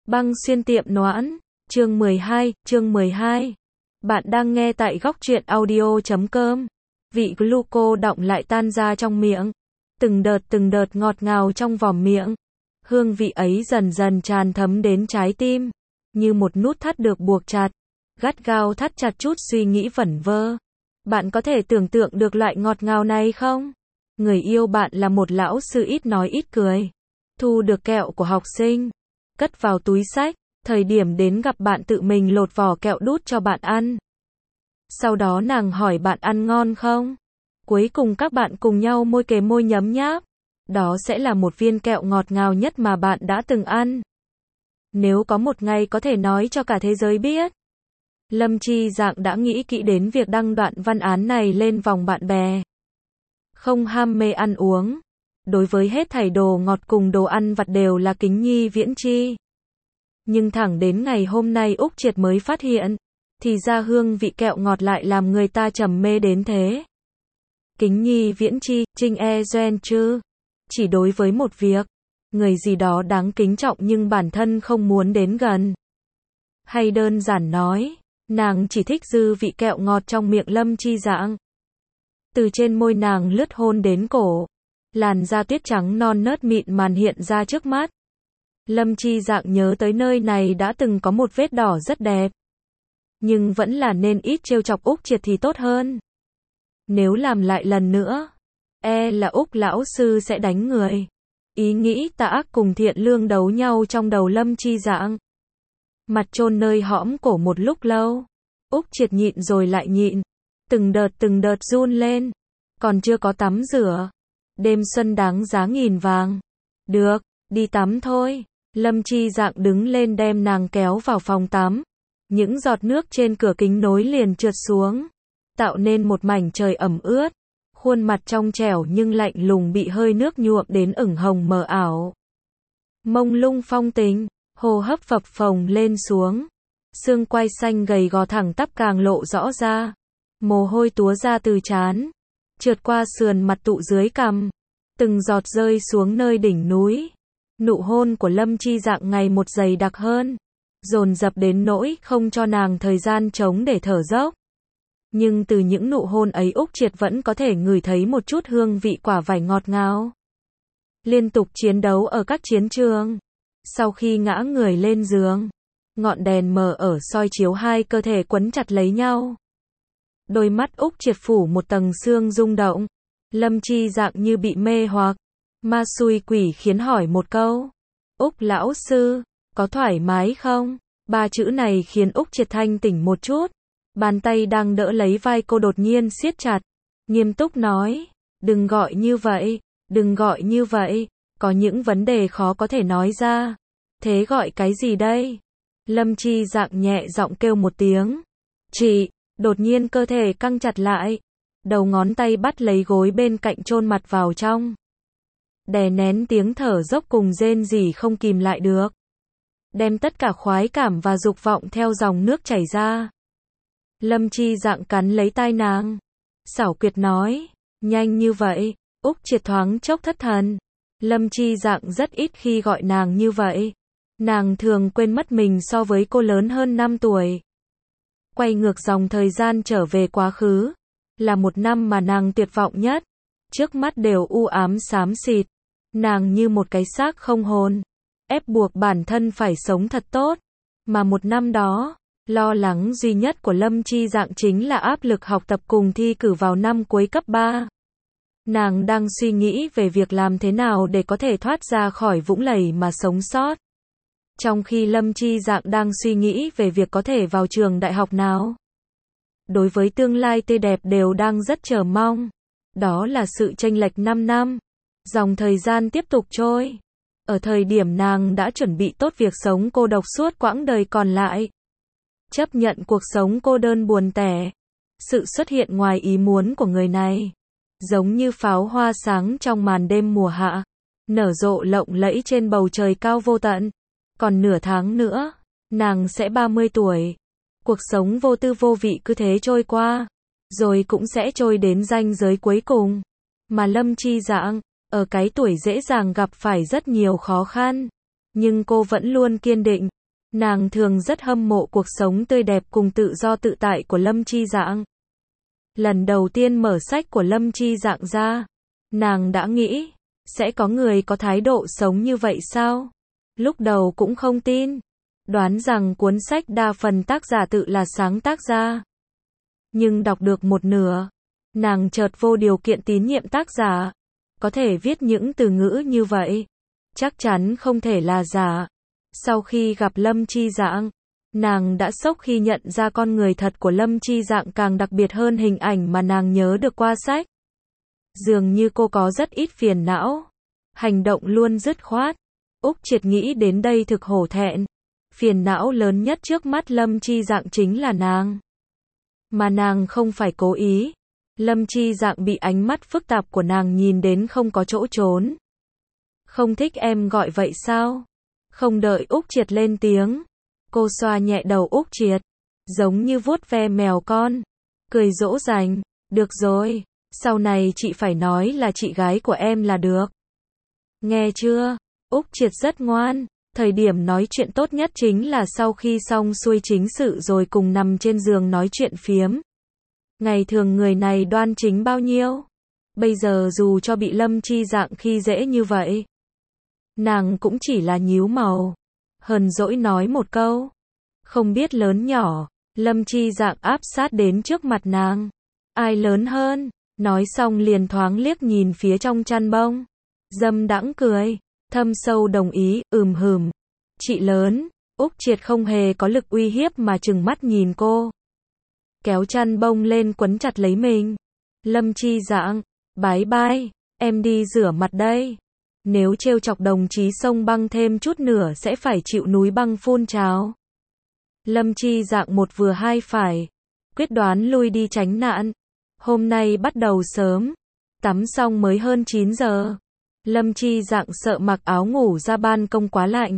Băng xuyên tiệm noãn, chương 12. Bạn đang nghe tại góc truyện audio.com. Vị gluco đọng lại tan ra trong miệng. Từng đợt ngọt ngào trong vòm miệng. Hương vị ấy dần dần tràn thấm đến trái tim. Như một nút thắt được buộc chặt. Gắt gao thắt chặt chút suy nghĩ vẩn vơ. Bạn có thể tưởng tượng được loại ngọt ngào này không? Người yêu bạn là một lão sư ít nói ít cười. Thu được kẹo của học sinh. Cất vào túi xách, thời điểm đến gặp bạn tự mình lột vỏ kẹo đút cho bạn ăn. Sau đó nàng hỏi bạn ăn ngon không? Cuối cùng các bạn cùng nhau môi kề môi nhấm nháp. Đó sẽ là một viên kẹo ngọt ngào nhất mà bạn đã từng ăn. Nếu có một ngày có thể nói cho cả thế giới biết. Lâm Chi Dạng đã nghĩ kỹ đến việc đăng đoạn văn án này lên vòng bạn bè. Không ham mê ăn uống. Đối với hết thảy đồ ngọt cùng đồ ăn vặt đều là kính nhi viễn chi. Nhưng thẳng đến ngày hôm nay Úc Triệt mới phát hiện, thì ra hương vị kẹo ngọt lại làm người ta trầm mê đến thế. Kính nhi viễn chi, Trinh e gen chứ. Chỉ đối với một việc, người gì đó đáng kính trọng nhưng bản thân không muốn đến gần. Hay đơn giản nói, nàng chỉ thích dư vị kẹo ngọt trong miệng Lâm Chi Dạng. Từ trên môi nàng lướt hôn đến cổ. Làn da tuyết trắng non nớt mịn màn hiện ra trước mắt. Lâm Chi Dạng nhớ tới nơi này đã từng có một vết đỏ rất đẹp. Nhưng vẫn là nên ít trêu chọc Úc Triệt thì tốt hơn. Nếu làm lại lần nữa, là Úc lão sư sẽ đánh người. Ý nghĩ tà ác cùng thiện lương đấu nhau trong đầu Lâm Chi Dạng. Mặt chôn nơi hõm cổ một lúc lâu. Úc Triệt nhịn rồi lại nhịn. Từng đợt run lên. Còn chưa có tắm rửa. Đêm xuân đáng giá nghìn vàng. Được, đi tắm thôi. Lâm Chi Dạng đứng lên đem nàng kéo vào phòng tắm. Những giọt nước trên cửa kính nối liền trượt xuống. Tạo nên một mảnh trời ẩm ướt. Khuôn mặt trong trẻo nhưng lạnh lùng bị hơi nước nhuộm đến ửng hồng mờ ảo. Mông lung phong tình, hô hấp phập phồng lên xuống. Xương quai xanh gầy gò thẳng tắp càng lộ rõ ra. Mồ hôi túa ra từ trán. Trượt qua sườn mặt tụ dưới cằm. Từng giọt rơi xuống nơi đỉnh núi. Nụ hôn của Lâm Chi Dạng ngày một dày đặc hơn. Dồn dập đến nỗi không cho nàng thời gian trống để thở dốc. Nhưng từ những nụ hôn ấy Úc Triệt vẫn có thể ngửi thấy một chút hương vị quả vải ngọt ngào. Liên tục chiến đấu ở các chiến trường. Sau khi ngã người lên giường. Ngọn đèn mờ ở soi chiếu hai cơ thể quấn chặt lấy nhau. Đôi mắt Úc Triệt phủ một tầng sương rung động. Lâm Chi Dạng như bị mê hoặc. Ma xui quỷ khiến hỏi một câu. Úc lão sư, có thoải mái không? Ba chữ này khiến Úc Triệt thanh tỉnh một chút. Bàn tay đang đỡ lấy vai cô đột nhiên siết chặt. Nghiêm túc nói. Đừng gọi như vậy. Đừng gọi như vậy. Có những vấn đề khó có thể nói ra. Thế gọi cái gì đây? Lâm Chi Dạng nhẹ giọng kêu một tiếng. Chị. Đột nhiên cơ thể căng chặt lại. Đầu ngón tay bắt lấy gối bên cạnh chôn mặt vào trong. Đè nén tiếng thở dốc cùng rên rỉ không kìm lại được. Đem tất cả khoái cảm và dục vọng theo dòng nước chảy ra. Lâm Chi Dạng cắn lấy tai nàng. Xảo quyệt nói. Nhanh như vậy. Úc Triệt thoáng chốc thất thần. Lâm Chi Dạng rất ít khi gọi nàng như vậy. Nàng thường quên mất mình so với cô lớn hơn 5 tuổi. Quay ngược dòng thời gian trở về quá khứ. Là một năm mà nàng tuyệt vọng nhất. Trước mắt đều u ám xám xịt. Nàng như một cái xác không hồn. Ép buộc bản thân phải sống thật tốt. Mà một năm đó, lo lắng duy nhất của Lâm Chi Dạng chính là áp lực học tập cùng thi cử vào năm cuối cấp 3. Nàng đang suy nghĩ về việc làm thế nào để có thể thoát ra khỏi vũng lầy mà sống sót. Trong khi Lâm Chi Dạng đang suy nghĩ về việc có thể vào trường đại học nào. Đối với tương lai tươi đẹp đều đang rất chờ mong. Đó là sự chênh lệch 5 năm. Dòng thời gian tiếp tục trôi. Ở thời điểm nàng đã chuẩn bị tốt việc sống cô độc suốt quãng đời còn lại. Chấp nhận cuộc sống cô đơn buồn tẻ. Sự xuất hiện ngoài ý muốn của người này. Giống như pháo hoa sáng trong màn đêm mùa hạ. Nở rộ lộng lẫy trên bầu trời cao vô tận. Còn nửa tháng nữa, nàng sẽ 30 tuổi. Cuộc sống vô tư vô vị cứ thế trôi qua. Rồi cũng sẽ trôi đến ranh giới cuối cùng. Mà Lâm Chi Dạng, ở cái tuổi dễ dàng gặp phải rất nhiều khó khăn. Nhưng cô vẫn luôn kiên định. Nàng thường rất hâm mộ cuộc sống tươi đẹp cùng tự do tự tại của Lâm Chi Dạng. Lần đầu tiên mở sách của Lâm Chi Dạng ra, nàng đã nghĩ, sẽ có người có thái độ sống như vậy sao? Lúc đầu cũng không tin, đoán rằng cuốn sách đa phần tác giả tự là sáng tác ra. Nhưng đọc được một nửa, nàng chợt vô điều kiện tín nhiệm tác giả. Có thể viết những từ ngữ như vậy, chắc chắn không thể là giả. Sau khi gặp Lâm Chi Dạng, nàng đã sốc khi nhận ra con người thật của Lâm Chi Dạng càng đặc biệt hơn hình ảnh mà nàng nhớ được qua sách. Dường như cô có rất ít phiền não, hành động luôn dứt khoát. Úc Triệt nghĩ đến đây thực hổ thẹn. Phiền não lớn nhất trước mắt Lâm Chi Dạng chính là nàng. Mà nàng không phải cố ý. Lâm Chi Dạng bị ánh mắt phức tạp của nàng nhìn đến không có chỗ trốn. Không thích em gọi vậy sao? Không đợi Úc Triệt lên tiếng, cô xoa nhẹ đầu Úc Triệt, giống như vuốt ve mèo con, cười dỗ dành, được rồi, sau này chị phải nói là chị gái của em là được. Nghe chưa? Úc Triệt rất ngoan, thời điểm nói chuyện tốt nhất chính là sau khi xong xuôi chính sự rồi cùng nằm trên giường nói chuyện phiếm. Ngày thường người này đoan chính bao nhiêu, bây giờ dù cho bị Lâm Chi Dạng khi dễ như vậy, nàng cũng chỉ là nhíu màu, hờn dỗi nói một câu. Không biết lớn nhỏ, Lâm Chi Dạng áp sát đến trước mặt nàng. Ai lớn hơn? Nói xong liền thoáng liếc nhìn phía trong chăn bông. Dâm đãng cười, thâm sâu đồng ý, hừm. Chị lớn. Úc Triệt không hề có lực uy hiếp mà trừng mắt nhìn cô. Kéo chăn bông lên quấn chặt lấy mình. Lâm Chi Dạng, bái bai, em đi rửa mặt đây. Nếu trêu chọc đồng chí sông băng thêm chút nữa sẽ phải chịu núi băng phun trào. Lâm Chi Dạng một vừa hai phải, quyết đoán lui đi tránh nạn. Hôm nay bắt đầu sớm, tắm xong mới hơn 9 giờ. Lâm Chi Dạng sợ mặc áo ngủ ra ban công quá lạnh,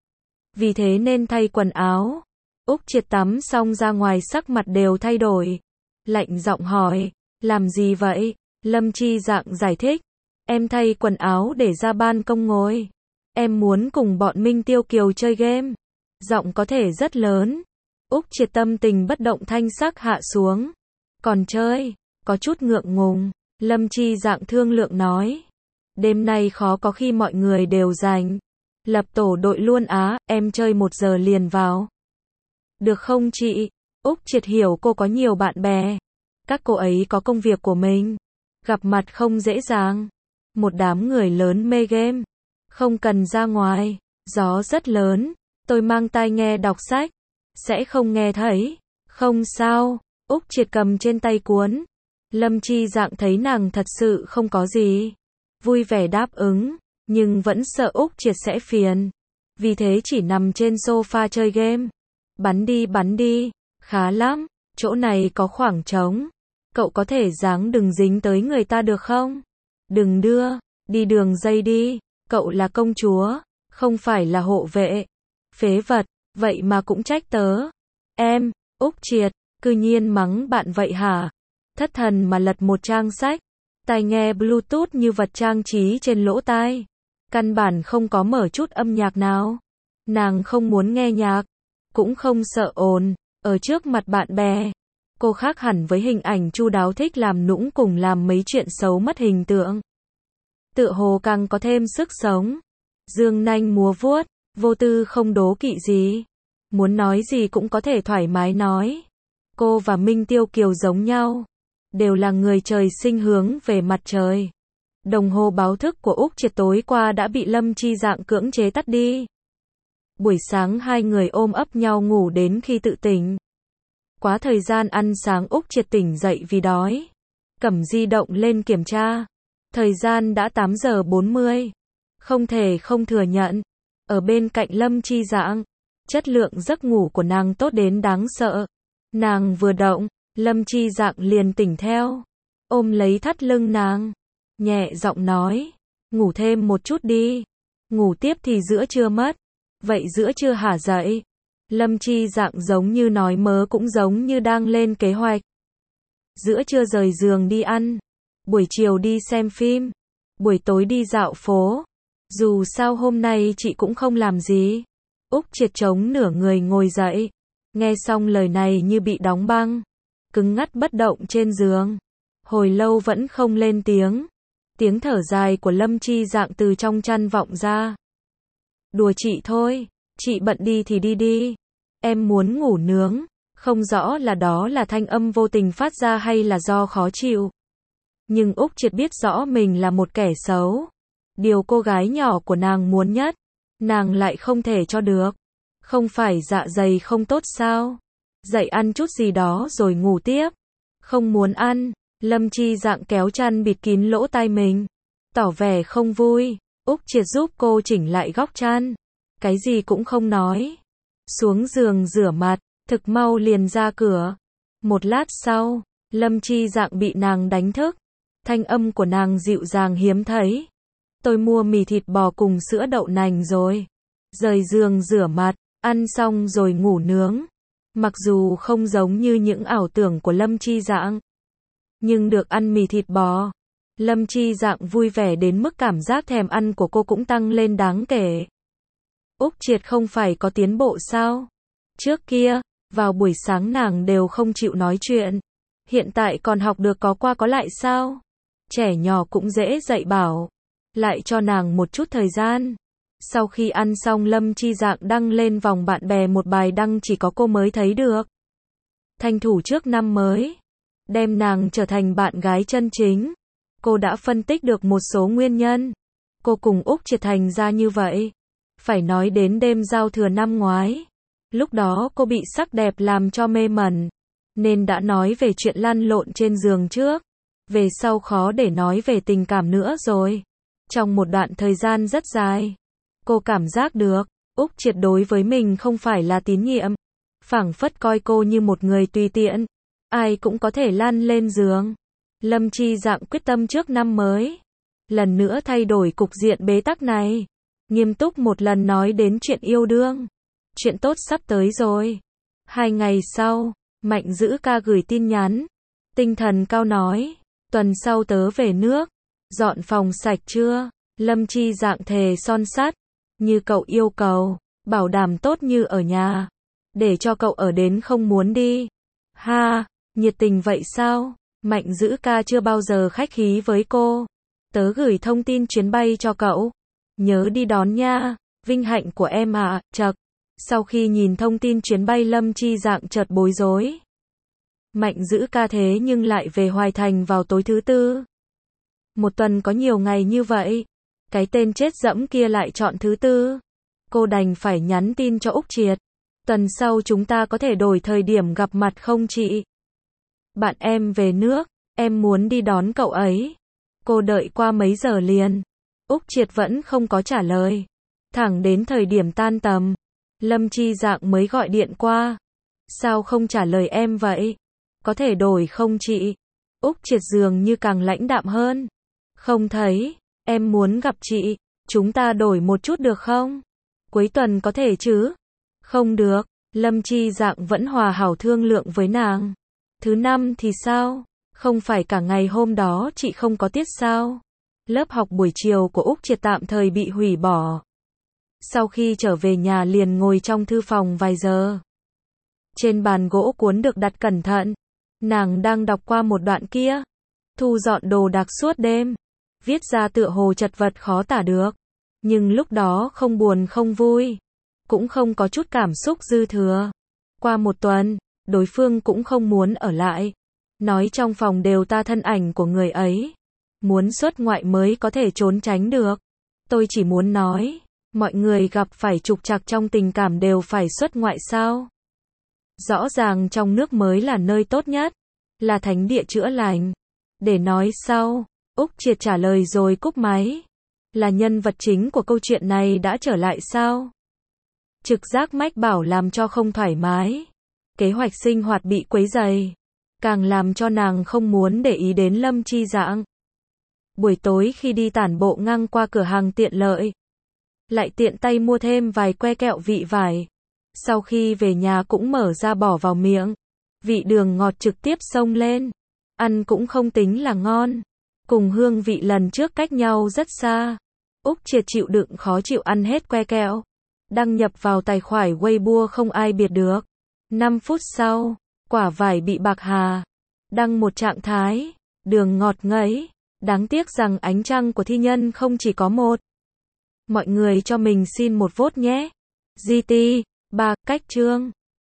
vì thế nên thay quần áo. Úc Triệt tắm xong ra ngoài sắc mặt đều thay đổi. Lạnh giọng hỏi, làm gì vậy? Lâm Chi Dạng giải thích, em thay quần áo để ra ban công ngồi. Em muốn cùng bọn Minh Tiêu Kiều chơi game. Giọng có thể rất lớn. Úc Triệt tâm tình bất động thanh sắc hạ xuống. Còn chơi? Có chút ngượng ngùng. Lâm Chi Dạng thương lượng nói. Đêm nay khó có khi mọi người đều rảnh. Lập tổ đội luôn á, em chơi 1 giờ liền vào. Được không chị? Úc Triệt hiểu cô có nhiều bạn bè. Các cô ấy có công việc của mình. Gặp mặt không dễ dàng. Một đám người lớn mê game. Không cần ra ngoài. Gió rất lớn. Tôi mang tai nghe đọc sách. Sẽ không nghe thấy. Không sao. Úc Triệt cầm trên tay cuốn. Lâm Chi Dạng thấy nàng thật sự không có gì. Vui vẻ đáp ứng. Nhưng vẫn sợ Úc Triệt sẽ phiền. Vì thế chỉ nằm trên sofa chơi game. Bắn đi. Khá lắm. Chỗ này có khoảng trống. Cậu có thể đừng dính tới người ta được không? Đừng đưa. Đi đường dây đi. Cậu là công chúa. Không phải là hộ vệ. Phế vật. Vậy mà cũng trách tớ. Em. Úc Triệt. Cư nhiên mắng bạn vậy hả? Thất thần mà lật một trang sách. Tai nghe Bluetooth như vật trang trí trên lỗ tai. Căn bản không có mở chút âm nhạc nào. Nàng không muốn nghe nhạc. Cũng không sợ ồn. Ở trước mặt bạn bè. Cô khác hẳn với hình ảnh chu đáo thích làm nũng cùng làm mấy chuyện xấu mất hình tượng. Tựa hồ càng có thêm sức sống. Dương nanh múa vuốt. Vô tư không đố kỵ gì. Muốn nói gì cũng có thể thoải mái nói. Cô và Minh Tiêu Kiều giống nhau. Đều là người trời sinh hướng về mặt trời. Đồng hồ báo thức của Úc Triệt tối qua đã bị Lâm Chi Dạng cưỡng chế tắt đi. Buổi sáng hai người ôm ấp nhau ngủ đến khi tự tỉnh. Quá thời gian ăn sáng Úc Triệt tỉnh dậy vì đói. Cầm di động lên kiểm tra. Thời gian đã 8 giờ 40. Không thể không thừa nhận. Ở bên cạnh Lâm Chi Dạng, chất lượng giấc ngủ của nàng tốt đến đáng sợ. Nàng vừa động, Lâm Chi Dạng liền tỉnh theo. Ôm lấy thắt lưng nàng. Nhẹ giọng nói. Ngủ thêm một chút đi. Ngủ tiếp thì giữa trưa mất. Vậy giữa trưa hả dậy? Lâm Chi Dạng giống như nói mớ cũng giống như đang lên kế hoạch. Giữa trưa rời giường đi ăn. Buổi chiều đi xem phim. Buổi tối đi dạo phố. Dù sao hôm nay chị cũng không làm gì. Úc Triệt chống nửa người ngồi dậy. Nghe xong lời này như bị đóng băng. Cứng ngắt bất động trên giường. Hồi lâu vẫn không lên tiếng. Tiếng thở dài của Lâm Chi Dạng từ trong chăn vọng ra. Đùa chị thôi. Chị bận đi thì đi đi. Em muốn ngủ nướng. Không rõ là đó là thanh âm vô tình phát ra hay là do khó chịu. Nhưng Úc Triệt biết rõ mình là một kẻ xấu. Điều cô gái nhỏ của nàng muốn nhất, nàng lại không thể cho được. Không phải dạ dày không tốt sao? Dậy ăn chút gì đó rồi ngủ tiếp. Không muốn ăn, Lâm Chi Dạng kéo chăn bịt kín lỗ tai mình. Tỏ vẻ không vui, Úc Triệt giúp cô chỉnh lại góc chăn. Cái gì cũng không nói. Xuống giường rửa mặt, thực mau liền ra cửa. Một lát sau, Lâm Chi Dạng bị nàng đánh thức. Thanh âm của nàng dịu dàng hiếm thấy. Tôi mua mì thịt bò cùng sữa đậu nành rồi. Rời giường rửa mặt, ăn xong rồi ngủ nướng. Mặc dù không giống như những ảo tưởng của Lâm Chi Dạng, nhưng được ăn mì thịt bò, Lâm Chi Dạng vui vẻ đến mức cảm giác thèm ăn của cô cũng tăng lên đáng kể. Úc Triệt không phải có tiến bộ sao? Trước kia, vào buổi sáng nàng đều không chịu nói chuyện. Hiện tại còn học được có qua có lại sao? Trẻ nhỏ cũng dễ dạy bảo. Lại cho nàng một chút thời gian. Sau khi ăn xong Lâm Chi Dạng đăng lên vòng bạn bè một bài đăng chỉ có cô mới thấy được. Tranh thủ trước năm mới. Đem nàng trở thành bạn gái chân chính. Cô đã phân tích được một số nguyên nhân. Cô cùng Úc Triệt thành ra như vậy. Phải nói đến đêm giao thừa năm ngoái. Lúc đó cô bị sắc đẹp làm cho mê mẩn. Nên đã nói về chuyện lăn lộn trên giường trước. Về sau khó để nói về tình cảm nữa rồi. Trong một đoạn thời gian rất dài, cô cảm giác được, Úc Triệt đối với mình không phải là tín nhiệm. Phảng phất coi cô như một người tùy tiện. Ai cũng có thể lăn lên giường. Lâm Chi Dạng quyết tâm trước năm mới. Lần nữa thay đổi cục diện bế tắc này. Nghiêm túc một lần nói đến chuyện yêu đương. Chuyện tốt sắp tới rồi. 2 ngày sau, Mạnh Dữ Ca gửi tin nhắn. Tinh thần cao nói, tuần sau tớ về nước. Dọn phòng sạch chưa? Lâm Chi Dạng thề son sắt. Như cậu yêu cầu, bảo đảm tốt như ở nhà. Để cho cậu ở đến không muốn đi. Ha, nhiệt tình vậy sao? Mạnh Dữ Ca chưa bao giờ khách khí với cô. Tớ gửi thông tin chuyến bay cho cậu. Nhớ đi đón nha. Vinh hạnh của em ạ, chậc. Sau khi nhìn thông tin chuyến bay Lâm Chi Dạng chợt bối rối. Mạnh Dữ Ca thế nhưng lại về Hoài Thành vào tối thứ tư. Một tuần có nhiều ngày như vậy. Cái tên chết dẫm kia lại chọn thứ tư. Cô đành phải nhắn tin cho Úc Triệt. Tuần sau chúng ta có thể đổi thời điểm gặp mặt không chị? Bạn em về nước, em muốn đi đón cậu ấy. Cô đợi qua mấy giờ liền. Úc Triệt vẫn không có trả lời. Thẳng đến thời điểm tan tầm, Lâm Chi Dạng mới gọi điện qua. Sao không trả lời em vậy? Có thể đổi không chị? Úc Triệt dường như càng lãnh đạm hơn. Không thấy, em muốn gặp chị. Chúng ta đổi một chút được không? Cuối tuần có thể chứ? Không được, Lâm Chi Dạng vẫn hòa hảo thương lượng với nàng. Thứ năm thì sao? Không phải cả ngày hôm đó chị không có tiết sao? Lớp học buổi chiều của Úc Triệt tạm thời bị hủy bỏ. Sau khi trở về nhà liền ngồi trong thư phòng vài giờ. Trên bàn gỗ cuốn được đặt cẩn thận. Nàng đang đọc qua một đoạn kia. Thu dọn đồ đạc suốt đêm. Viết ra tựa hồ chật vật khó tả được. Nhưng lúc đó không buồn không vui. Cũng không có chút cảm xúc dư thừa. Qua một tuần, đối phương cũng không muốn ở lại. Nói trong phòng đều ta thân ảnh của người ấy. Muốn xuất ngoại mới có thể trốn tránh được. Tôi chỉ muốn nói, mọi người gặp phải trục trặc trong tình cảm đều phải xuất ngoại sao? Rõ ràng trong nước mới là nơi tốt nhất. Là thánh địa chữa lành. Để nói sau, Úc Triệt trả lời rồi cúp máy. Là nhân vật chính của câu chuyện này đã trở lại sao? Trực giác mách bảo làm cho không thoải mái. Kế hoạch sinh hoạt bị quấy rầy. Càng làm cho nàng không muốn để ý đến Lâm Chi Dạng. Buổi tối khi đi tản bộ ngang qua cửa hàng tiện lợi. Lại tiện tay mua thêm vài que kẹo vị vải. Sau khi về nhà cũng mở ra bỏ vào miệng. Vị đường ngọt trực tiếp xông lên. Ăn cũng không tính là ngon. Cùng hương vị lần trước cách nhau rất xa. Úc Triệt chịu đựng khó chịu ăn hết que kẹo. Đăng nhập vào tài khoản Weibo không ai biệt được. 5 phút sau, quả vải bị bạc hà. Đăng một trạng thái, đường ngọt ngấy. Đáng tiếc rằng ánh trăng của thi nhân không chỉ có một. Mọi người cho mình xin một vote nhé. GT, 3, cách chương.